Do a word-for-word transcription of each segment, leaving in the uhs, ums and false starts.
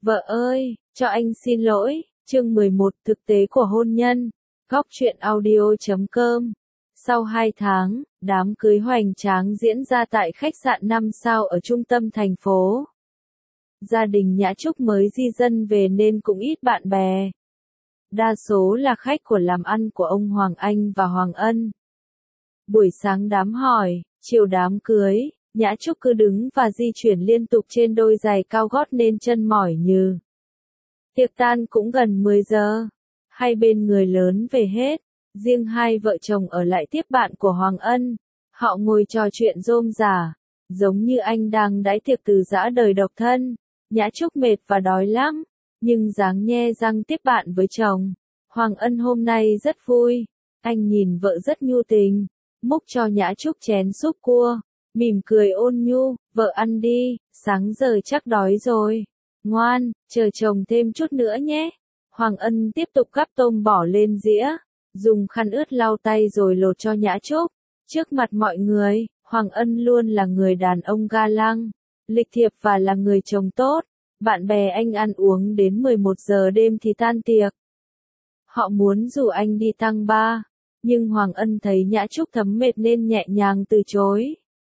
Vợ ơi, cho anh xin lỗi, chương mười một thực tế của hôn nhân, góc truyện audio chấm com. Sau hai tháng, đám cưới hoành tráng diễn ra tại khách sạn năm sao ở trung tâm thành phố. Gia đình Nhã Trúc mới di dân về nên cũng ít bạn bè. Đa số là khách của làm ăn của ông Hoàng Anh và Hoàng Ân. Buổi sáng đám hỏi, chiều đám cưới, Nhã Trúc cứ đứng và di chuyển liên tục trên đôi giày cao gót nên chân mỏi nhừ. Tiệc tan cũng gần mười giờ. Hai bên người lớn về hết. Riêng hai vợ chồng ở lại tiếp bạn của Hoàng Ân. Họ ngồi trò chuyện rôm rả, giống như anh đang đãi tiệc từ giã đời độc thân. Nhã Trúc mệt và đói lắm, nhưng dáng nhe răng tiếp bạn với chồng. Hoàng Ân hôm nay rất vui. Anh nhìn vợ rất nhu tình, múc cho Nhã Trúc chén súp cua, mỉm cười ôn nhu, vợ ăn đi, sáng giờ chắc đói rồi. Ngoan, chờ chồng thêm chút nữa nhé. Hoàng Ân tiếp tục gắp tôm bỏ lên dĩa, dùng khăn ướt lau tay rồi lột cho Nhã Trúc. Trước mặt mọi người, Hoàng Ân luôn là người đàn ông ga lăng, lịch thiệp và là người chồng tốt. Bạn bè anh ăn uống đến mười một giờ đêm thì tan tiệc. Họ muốn rủ anh đi tăng ba, nhưng Hoàng Ân thấy Nhã Trúc thấm mệt nên nhẹ nhàng từ chối.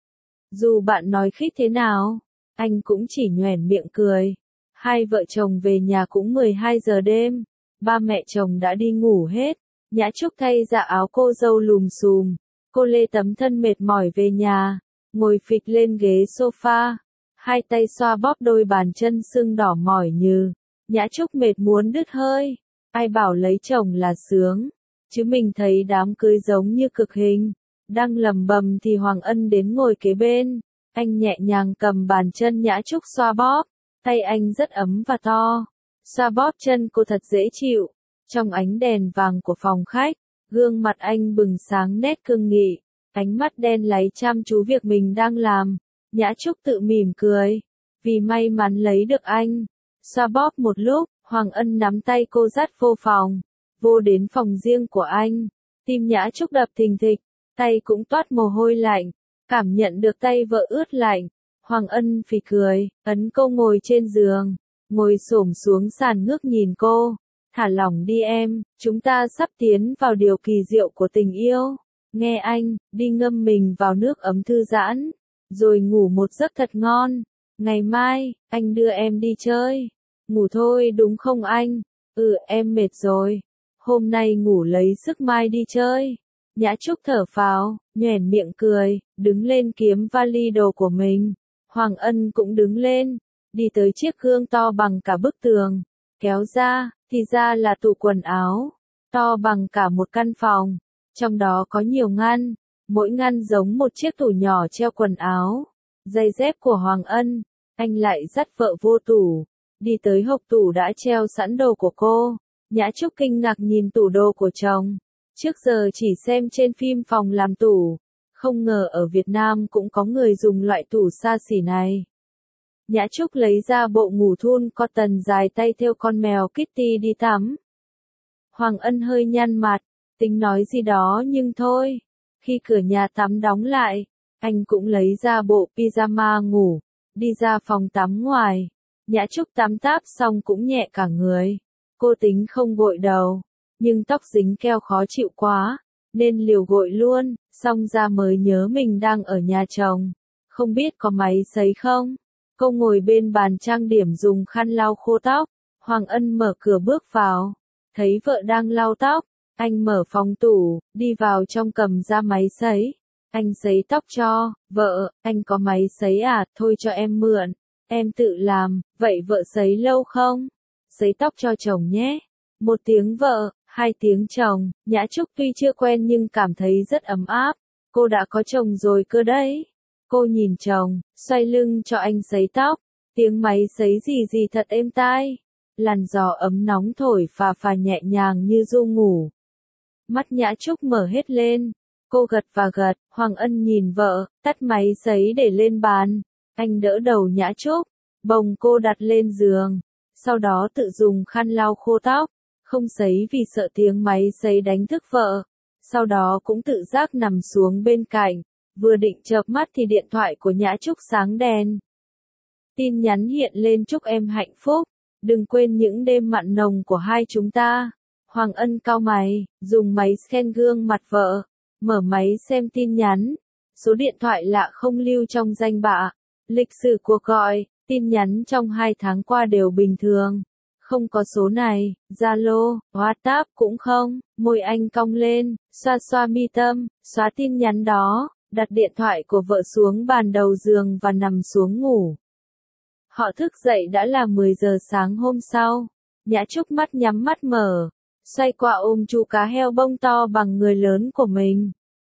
Dù bạn nói khích thế nào, anh cũng chỉ nhoẻn miệng cười. Hai vợ chồng về nhà cũng mười hai giờ đêm, ba mẹ chồng đã đi ngủ hết. Nhã Trúc thay dạ áo cô dâu lùm xùm, cô lê tấm thân mệt mỏi về nhà, ngồi phịch lên ghế sofa, hai tay xoa bóp đôi bàn chân sưng đỏ mỏi nhừ. Nhã Trúc mệt muốn đứt hơi, ai bảo lấy chồng là sướng, chứ mình thấy đám cưới giống như cực hình. Đang lầm bầm thì Hoàng Ân đến ngồi kế bên, anh nhẹ nhàng cầm bàn chân Nhã Trúc xoa bóp, tay anh rất ấm và to, xoa bóp chân cô thật dễ chịu. Trong ánh đèn vàng của phòng khách, gương mặt anh bừng sáng nét cương nghị, ánh mắt đen láy chăm chú việc mình đang làm. Nhã Trúc tự mỉm cười, vì may mắn lấy được anh. Xoa bóp một lúc, Hoàng Ân nắm tay cô dắt vô phòng, vô đến phòng riêng của anh. Tim Nhã Trúc đập thình thịch, tay cũng toát mồ hôi lạnh, cảm nhận được tay vợ ướt lạnh. Hoàng Ân phì cười, ấn cô ngồi trên giường, ngồi xổm xuống sàn ngước nhìn cô. Thả lỏng đi em, chúng ta sắp tiến vào điều kỳ diệu của tình yêu. Nghe anh, đi ngâm mình vào nước ấm thư giãn, rồi ngủ một giấc thật ngon. Ngày mai, anh đưa em đi chơi. Ngủ thôi đúng không anh? Ừ, em mệt rồi. Hôm nay ngủ lấy sức mai đi chơi. Nhã Trúc thở phào, nhoẻn miệng cười, đứng lên kiếm vali đồ của mình. Hoàng Ân cũng đứng lên, đi tới chiếc gương to bằng cả bức tường, kéo ra, thì ra là tủ quần áo, to bằng cả một căn phòng, trong đó có nhiều ngăn, mỗi ngăn giống một chiếc tủ nhỏ treo quần áo. Giày dép của Hoàng Ân, anh lại dắt vợ vô tủ, đi tới hộc tủ đã treo sẵn đồ của cô. Nhã Trúc kinh ngạc nhìn tủ đồ của chồng, trước giờ chỉ xem trên phim phòng làm tủ, không ngờ ở Việt Nam cũng có người dùng loại tủ xa xỉ này. Nhã Trúc lấy ra bộ ngủ thun cotton dài tay thêu con mèo Kitty đi tắm. Hoàng Ân hơi nhăn mặt, tính nói gì đó nhưng thôi. Khi cửa nhà tắm đóng lại, anh cũng lấy ra bộ pyjama ngủ, đi ra phòng tắm ngoài. Nhã Trúc tắm táp xong cũng nhẹ cả người. Cô tính không gội đầu, nhưng tóc dính keo khó chịu quá, nên liều gội luôn, xong ra mới nhớ mình đang ở nhà chồng. Không biết có máy sấy không? Cô ngồi bên bàn trang điểm dùng khăn lau khô tóc. Hoàng Ân mở cửa bước vào, thấy vợ đang lau tóc. Anh mở phòng tủ, đi vào trong cầm ra máy sấy. Anh sấy tóc cho, vợ, anh có máy sấy à, thôi cho em mượn. Em tự làm, vậy vợ sấy lâu không? Sấy tóc cho chồng nhé. Một tiếng vợ, hai tiếng chồng. Nhã Trúc tuy chưa quen nhưng cảm thấy rất ấm áp. Cô đã có chồng rồi cơ đấy. Cô nhìn chồng, xoay lưng cho anh sấy tóc. Tiếng máy sấy gì gì thật êm tai. Làn gió ấm nóng thổi phà phà nhẹ nhàng như ru ngủ. Mắt Nhã Trúc mở hết lên. Cô gật và gật. Hoàng Ân nhìn vợ, tắt máy sấy để lên bàn. Anh đỡ đầu Nhã Trúc, bồng cô đặt lên giường. Sau đó tự dùng khăn lau khô tóc. Không sấy vì sợ tiếng máy sấy đánh thức vợ. Sau đó cũng tự giác nằm xuống bên cạnh. Vừa định chợp mắt thì điện thoại của Nhã Trúc sáng đèn. Tin nhắn hiện lên chúc em hạnh phúc. Đừng quên những đêm mặn nồng của hai chúng ta. Hoàng Ân cau mày, dùng máy scan gương mặt vợ, mở máy xem tin nhắn. Số điện thoại lạ không lưu trong danh bạ. Lịch sử cuộc gọi, tin nhắn trong hai tháng qua đều bình thường. Không có số này, Zalo, WhatsApp cũng không. Môi anh cong lên, xoa xoa mi tâm, xóa tin nhắn đó, đặt điện thoại của vợ xuống bàn đầu giường và nằm xuống ngủ. Họ thức dậy đã là mười giờ sáng hôm sau. Nhã Trúc mắt nhắm mắt mở, xoay qua ôm chú cá heo bông to bằng người lớn của mình.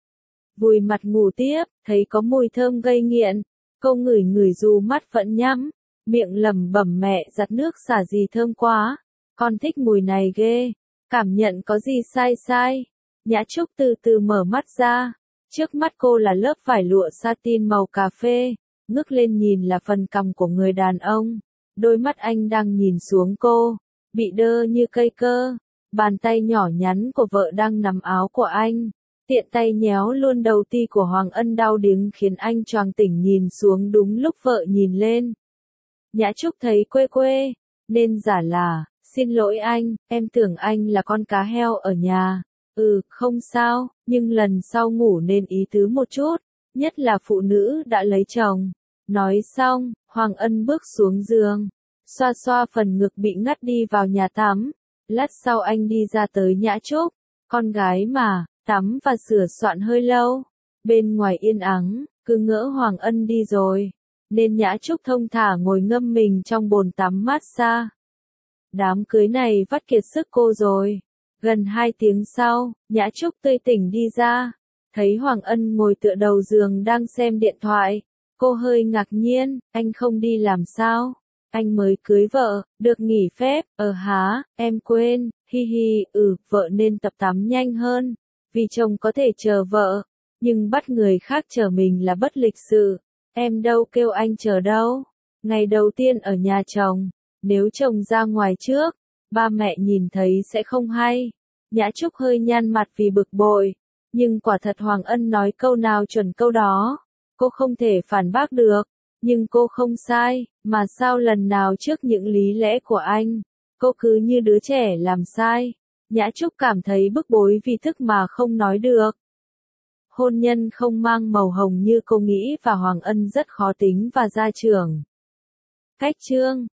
Vùi mặt ngủ tiếp, thấy có mùi thơm gây nghiện. Cô ngửi ngửi dù mắt vẫn nhắm, miệng lẩm bẩm mẹ giặt nước xả gì thơm quá. Con thích mùi này ghê, cảm nhận có gì sai sai. Nhã Trúc từ từ mở mắt ra, trước mắt cô là lớp vải lụa satin màu cà phê, ngước lên nhìn là phần cằm của người đàn ông. Đôi mắt anh đang nhìn xuống cô, bị đơ như cây cơ. Bàn tay nhỏ nhắn của vợ đang nắm áo của anh, tiện tay nhéo luôn đầu ti của Hoàng Ân đau điếng khiến anh choàng tỉnh nhìn xuống đúng lúc vợ nhìn lên. Nhã Trúc thấy quê quê, nên giả là, xin lỗi anh, em tưởng anh là con cá heo ở nhà. Ừ, không sao, nhưng lần sau ngủ nên ý tứ một chút, nhất là phụ nữ đã lấy chồng. Nói xong, Hoàng Ân bước xuống giường, xoa xoa phần ngực bị ngắt đi vào nhà tắm. Lát sau anh đi ra tới Nhã Trúc, con gái mà, tắm và sửa soạn hơi lâu. Bên ngoài yên ắng, cứ ngỡ Hoàng Ân đi rồi, nên Nhã Trúc thông thả ngồi ngâm mình trong bồn tắm mát xa. Đám cưới này vắt kiệt sức cô rồi. Gần hai tiếng sau, Nhã Trúc tươi tỉnh đi ra, thấy Hoàng Ân ngồi tựa đầu giường đang xem điện thoại. Cô hơi ngạc nhiên, anh không đi làm sao? Anh mới cưới vợ, được nghỉ phép, ờ há, em quên, hi hi, ừ, vợ nên tập tắm nhanh hơn, vì chồng có thể chờ vợ, nhưng bắt người khác chờ mình là bất lịch sự, em đâu kêu anh chờ đâu. Ngày đầu tiên ở nhà chồng, nếu chồng ra ngoài trước, ba mẹ nhìn thấy sẽ không hay. Nhã Trúc hơi nhăn mặt vì bực bội, nhưng quả thật Hoàng Ân nói câu nào chuẩn câu đó, cô không thể phản bác được. Nhưng cô không sai, mà sao lần nào trước những lý lẽ của anh, cô cứ như đứa trẻ làm sai. Nhã Trúc cảm thấy bức bối vì thức mà không nói được. Hôn nhân không mang màu hồng như cô nghĩ và Hoàng Ân rất khó tính và gia trưởng. Cách chương